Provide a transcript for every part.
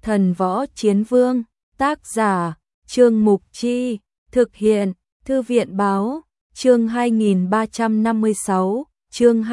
Thần Võ Chiến Vương, tác giả, Trương Mục Chi, thực hiện, Thư viện Báo, chương 2356, chương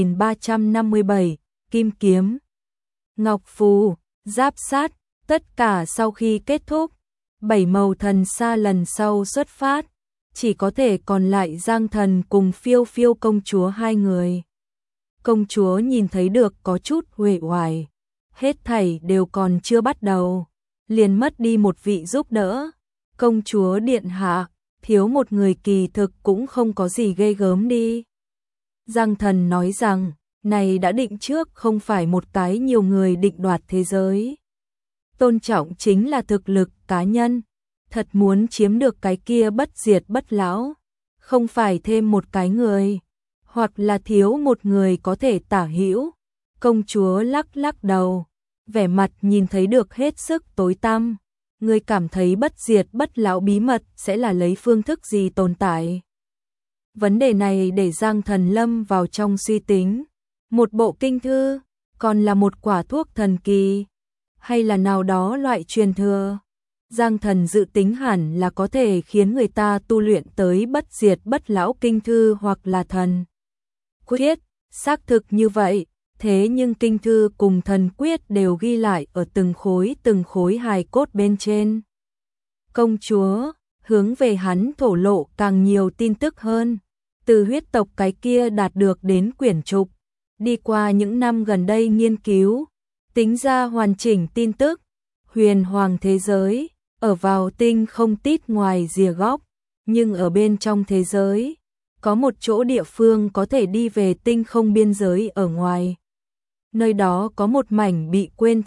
2357, Kim Kiếm, Ngọc Phù, Giáp Sát, tất cả sau khi kết thúc, 7 màu thần sa lần sau xuất phát, chỉ có thể còn lại Giang Thần cùng Phiêu Phiêu công chúa hai người. Công chúa nhìn thấy được có chút uể oải, hết thảy đều còn chưa bắt đầu, liền mất đi một vị giúp đỡ. Công chúa điện hạ, thiếu một người kỳ thực cũng không có gì ghê gớm đi. Giang Thần nói rằng, này đã định trước không phải một cái nhiều người định đoạt thế giới. Tôn trọng chính là thực lực cá nhân, thật muốn chiếm được cái kia bất diệt bất lão, không phải thêm một cái người, hoặc là thiếu một người có thể tả hữu. Công chúa lắc lắc đầu, vẻ mặt nhìn thấy được hết sức tối tăm. Ngươi cảm thấy bất diệt bất lão bí mật sẽ là lấy phương thức gì tồn tại? Vấn đề này để Giang Thần lâm vào trong suy tính. Một bộ kinh thư, còn là một quả thuốc thần kỳ, hay là nào đó loại truyền thừa? Giang Thần dự tính hẳn là có thể khiến người ta tu luyện tới bất diệt bất lão kinh thư hoặc là thần quyết, xác thực như vậy. Thế nhưng kinh thư cùng thần quyết đều ghi lại ở từng khối hài cốt bên trên. Công chúa hướng về hắn thổ lộ càng nhiều tin tức hơn, từ huyết tộc cái kia đạt được đến quyển trục, đi qua những năm gần đây nghiên cứu, tính ra hoàn chỉnh tin tức. Huyền hoàng thế giới, ở vào tinh không tít ngoài rìa góc, nhưng ở bên trong thế giới, có một chỗ địa phương có thể đi về tinh không biên giới ở ngoài. Nơi đó có một mảnh bị quên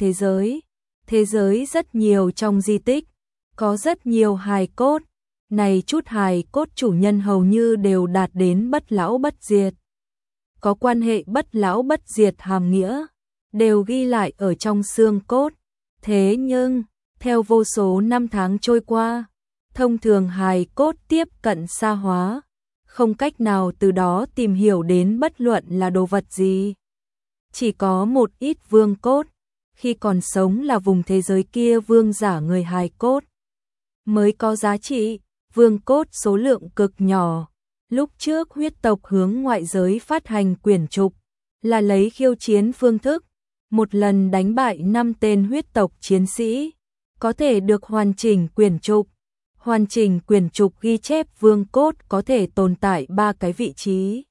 thế giới rất nhiều trong di tích, có rất nhiều hài cốt, này chút hài cốt chủ nhân hầu như đều đạt đến bất lão bất diệt. Có quan hệ bất lão bất diệt hàm nghĩa, đều ghi lại ở trong xương cốt. Thế nhưng, theo vô số năm tháng trôi qua, thông thường hài cốt tiếp cận xa hóa, không cách nào từ đó tìm hiểu đến bất luận là đồ vật gì. Chỉ có một ít vương cốt, khi còn sống là vùng thế giới kia vương giả người hài cốt mới có giá trị, vương cốt số lượng cực nhỏ. Lúc trước huyết tộc hướng ngoại giới phát hành quyển trục, là lấy khiêu chiến phương thức, một lần đánh bại 5 tên huyết tộc chiến sĩ, có thể được hoàn chỉnh quyển trục. Hoàn chỉnh quyển trục ghi chép vương cốt có thể tồn tại 3 cái vị trí.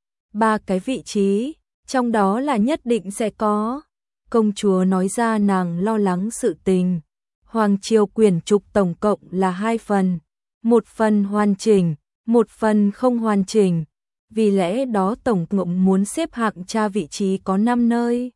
3 cái vị trí, trong đó là nhất định sẽ có. Công chúa nói ra nàng lo lắng sự tình. Hoàng triều quyển trục tổng cộng là 2 phần, một phần hoàn chỉnh, một phần không hoàn chỉnh. Vì lẽ đó tổng cộng muốn xếp hạng tra vị trí có 5 nơi.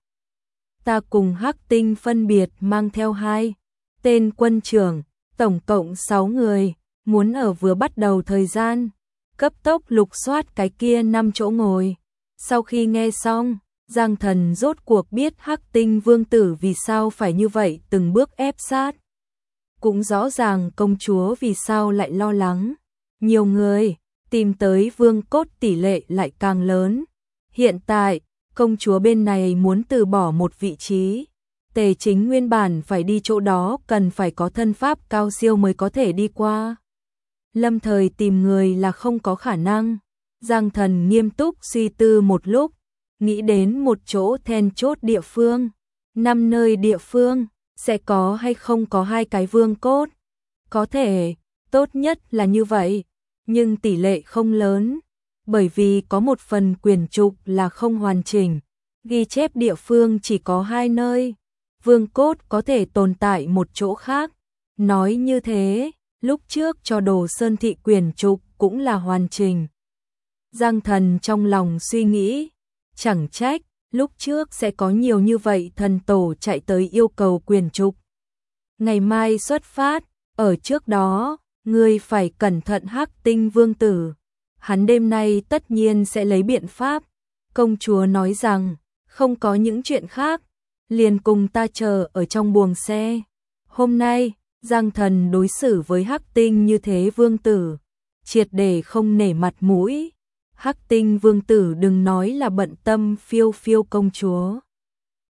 Ta cùng Hắc Tinh phân biệt mang theo 2 tên quân trưởng, tổng cộng 6 người, muốn ở vừa bắt đầu thời gian, cấp tốc lục soát cái kia 5 chỗ ngồi. Sau khi nghe xong, Giang Thần rốt cuộc biết Hắc Tinh vương tử vì sao phải như vậy từng bước ép sát. Cũng rõ ràng công chúa vì sao lại lo lắng. Nhiều người, tìm tới vương cốt tỷ lệ lại càng lớn. Hiện tại, công chúa bên này muốn từ bỏ một vị trí. Tề Chính nguyên bản phải đi chỗ đó cần phải có thân pháp cao siêu mới có thể đi qua. Lâm thời tìm người là không có khả năng. Giang Thần nghiêm túc suy tư một lúc, nghĩ đến một chỗ then chốt địa phương. 5 nơi địa phương, sẽ có hay không có 2 cái vương cốt. Có thể, tốt nhất là như vậy, nhưng tỷ lệ không lớn, bởi vì có một phần quyển trục là không hoàn chỉnh. Ghi chép địa phương chỉ có 2 nơi, vương cốt có thể tồn tại một chỗ khác. Nói như thế, lúc trước cho Đồ Sơn thị quyển trục cũng là hoàn chỉnh. Giang Thần trong lòng suy nghĩ, chẳng trách, lúc trước sẽ có nhiều như vậy thần tổ chạy tới yêu cầu quyển trục. Ngày mai xuất phát, ở trước đó, ngươi phải cẩn thận Hắc Tinh vương tử. Hắn đêm nay tất nhiên sẽ lấy biện pháp. Công chúa nói rằng, không có những chuyện khác, liền cùng ta chờ ở trong buồng xe. Hôm nay, Giang Thần đối xử với Hắc Tinh như thế vương tử, triệt để không nể mặt mũi. Hắc Tinh vương tử đừng nói là bận tâm Phiêu Phiêu công chúa.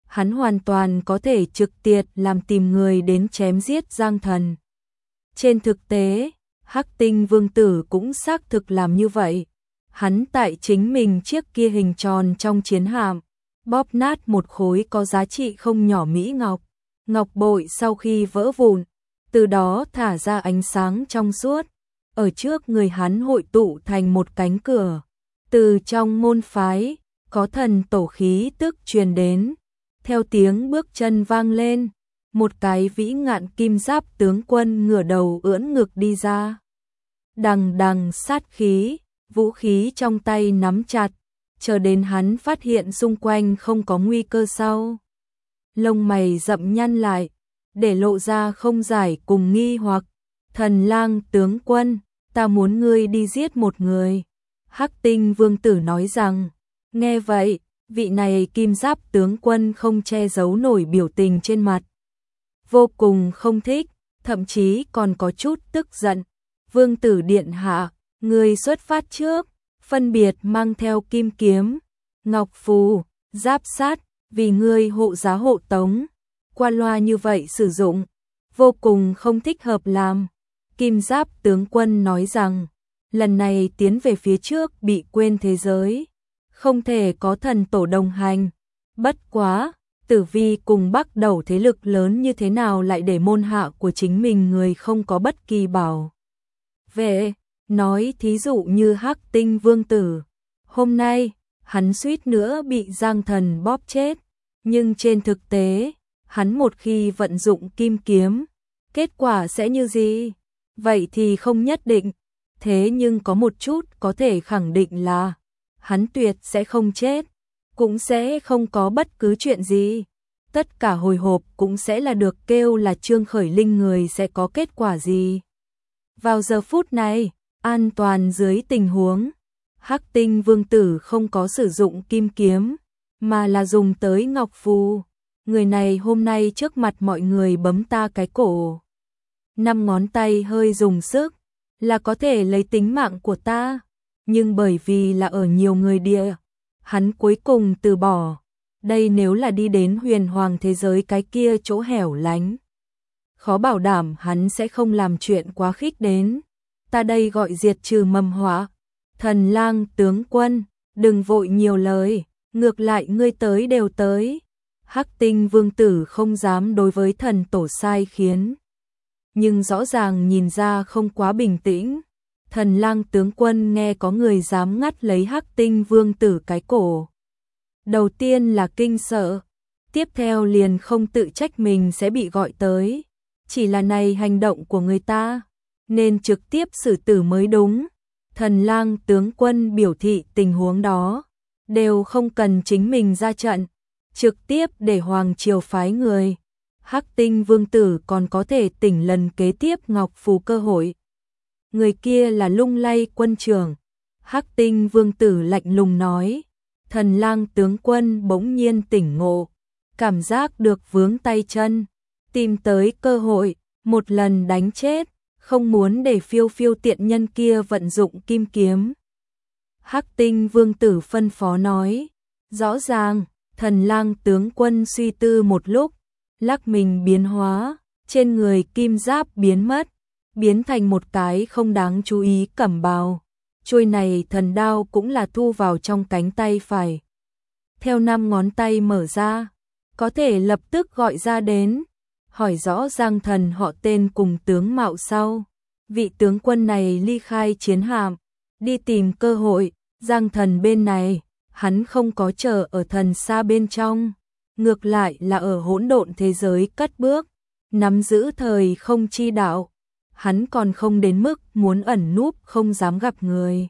hắn hoàn toàn có thể trực tiếp làm tìm người đến chém giết Giang Thần. Trên thực tế, Hắc Tinh Vương Tử cũng xác thực làm như vậy. Hắn tại chính mình chiếc kia hình tròn trong chiến hạm, bóp nát một khối có giá trị không nhỏ mỹ ngọc. Ngọc bội sau khi vỡ vụn, từ đó thả ra ánh sáng trong suốt. Ở trước người hắn hội tụ thành một cánh cửa. Từ trong môn phái, có thần tổ khí tức truyền đến. Theo tiếng bước chân vang lên, một cái vĩ ngạn kim giáp tướng quân ngửa đầu ưỡn ngực đi ra. Đằng đằng sát khí, vũ khí trong tay nắm chặt, chờ đến hắn phát hiện xung quanh không có nguy cơ sau. Lông mày rậm nhăn lại, để lộ ra không giải cùng nghi hoặc. Thần Lang tướng quân, ta muốn ngươi đi giết một người. Hắc Tinh Vương Tử nói rằng, nghe vậy, vị này kim giáp tướng quân không che giấu nổi biểu tình trên mặt. Vô cùng không thích, thậm chí còn có chút tức giận. Vương Tử điện hạ, người xuất phát trước, phân biệt mang theo kim kiếm, ngọc phù, giáp sát, vì ngươi hộ giá hộ tống. Qua loa như vậy sử dụng, vô cùng không thích hợp làm. Kim giáp tướng quân nói rằng, lần này tiến về phía trước bị quên thế giới, không thể có thần tổ đồng hành. Bất quá, Tử Vi cùng Bắc Đầu thế lực lớn như thế nào lại để môn hạ của chính mình người không có bất kỳ bảo vệ. Nói thí dụ như Hắc Tinh Vương Tử, hôm nay hắn suýt nữa bị Giang Thần bóp chết, nhưng trên thực tế, hắn một khi vận dụng kim kiếm, kết quả sẽ như gì? Vậy thì không nhất định, thế nhưng có một chút có thể khẳng định là hắn tuyệt sẽ không chết, cũng sẽ không có bất cứ chuyện gì. Tất cả hồi hộp cũng sẽ là được kêu là Trương Khởi Linh người sẽ có kết quả gì. Vào giờ phút này, an toàn dưới tình huống, Hắc Tinh Vương Tử không có sử dụng kim kiếm, mà là dùng tới ngọc phù. Người này hôm nay trước mặt mọi người bấm ta cái cổ. 5 ngón tay hơi dùng sức, là có thể lấy tính mạng của ta. Nhưng bởi vì là ở nhiều người địa, hắn cuối cùng từ bỏ. Đây nếu là đi đến huyền hoàng thế giới cái kia chỗ hẻo lánh, khó bảo đảm hắn sẽ không làm chuyện quá khích đến. Ta đây gọi diệt trừ mầm họa. Thần Lang tướng quân, đừng vội nhiều lời, ngược lại ngươi tới đều tới. Hắc Tinh Vương Tử không dám đối với thần tổ sai khiến, nhưng rõ ràng nhìn ra không quá bình tĩnh. Thần Lang tướng quân nghe có người dám ngắt lấy Hắc Tinh Vương Tử cái cổ. Đầu tiên là kinh sợ, tiếp theo liền không tự trách mình sẽ bị gọi tới. Chỉ là này hành động của người ta, nên trực tiếp xử tử mới đúng. Thần Lang tướng quân biểu thị tình huống đó, đều không cần chính mình ra trận, trực tiếp để Hoàng Triều phái người. Hắc Tinh Vương Tử còn có thể tỉnh lần kế tiếp ngọc phù cơ hội. Người kia là Lung Lay quân trưởng. Hắc Tinh Vương Tử lạnh lùng nói. Thần Lang tướng quân bỗng nhiên tỉnh ngộ, cảm giác được vướng tay chân, tìm tới cơ hội, một lần đánh chết, không muốn để phiêu phiêu tiện nhân kia vận dụng kim kiếm. Hắc Tinh Vương Tử phân phó nói. Rõ ràng, Thần Lang tướng quân suy tư một lúc, lắc mình biến hóa, trên người kim giáp biến mất, biến thành một cái không đáng chú ý cẩm bào. Chuôi này thần đao cũng là thu vào trong cánh tay phải. Theo 5 ngón tay mở ra, có thể lập tức gọi ra đến, hỏi rõ Giang Thần họ tên cùng tướng mạo sau. Vị tướng quân này ly khai chiến hạm, đi tìm cơ hội. Giang Thần bên này, hắn không có chờ ở thần xa bên trong, ngược lại là ở hỗn độn thế giới cất bước, nắm giữ thời không chi đạo. Hắn còn không đến mức muốn ẩn núp không dám gặp người.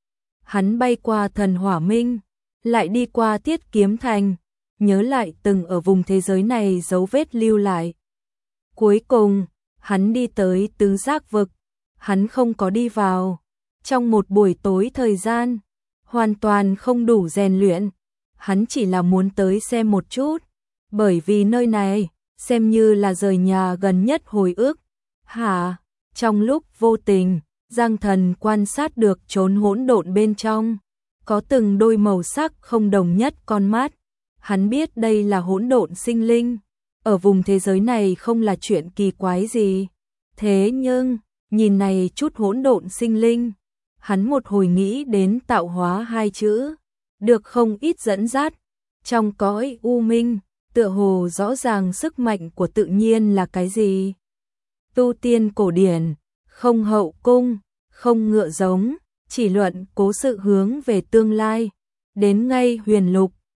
Hắn bay qua thần hỏa minh, lại đi qua Tiết Kiếm Thành, nhớ lại từng ở vùng thế giới này dấu vết lưu lại. Cuối cùng, hắn đi tới tứ giác vực, hắn không có đi vào. Trong một buổi tối thời gian, hoàn toàn không đủ rèn luyện, hắn chỉ là muốn tới xem một chút, bởi vì nơi này, xem như là rời nhà gần nhất hồi ức. Hả? Trong lúc vô tình, Giang Thần quan sát được chốn hỗn độn bên trong, có từng đôi màu sắc không đồng nhất con mắt. Hắn biết đây là hỗn độn sinh linh, ở vùng thế giới này không là chuyện kỳ quái gì. Thế nhưng, nhìn này chút hỗn độn sinh linh, hắn một hồi nghĩ đến tạo hóa hai chữ, được không ít dẫn dắt. Trong cõi u minh, tựa hồ rõ ràng sức mạnh của tự nhiên là cái gì? Tu tiên cổ điển, không hậu cung, không ngựa giống, chỉ luận cố sự hướng về tương lai. Đến ngay huyền lục,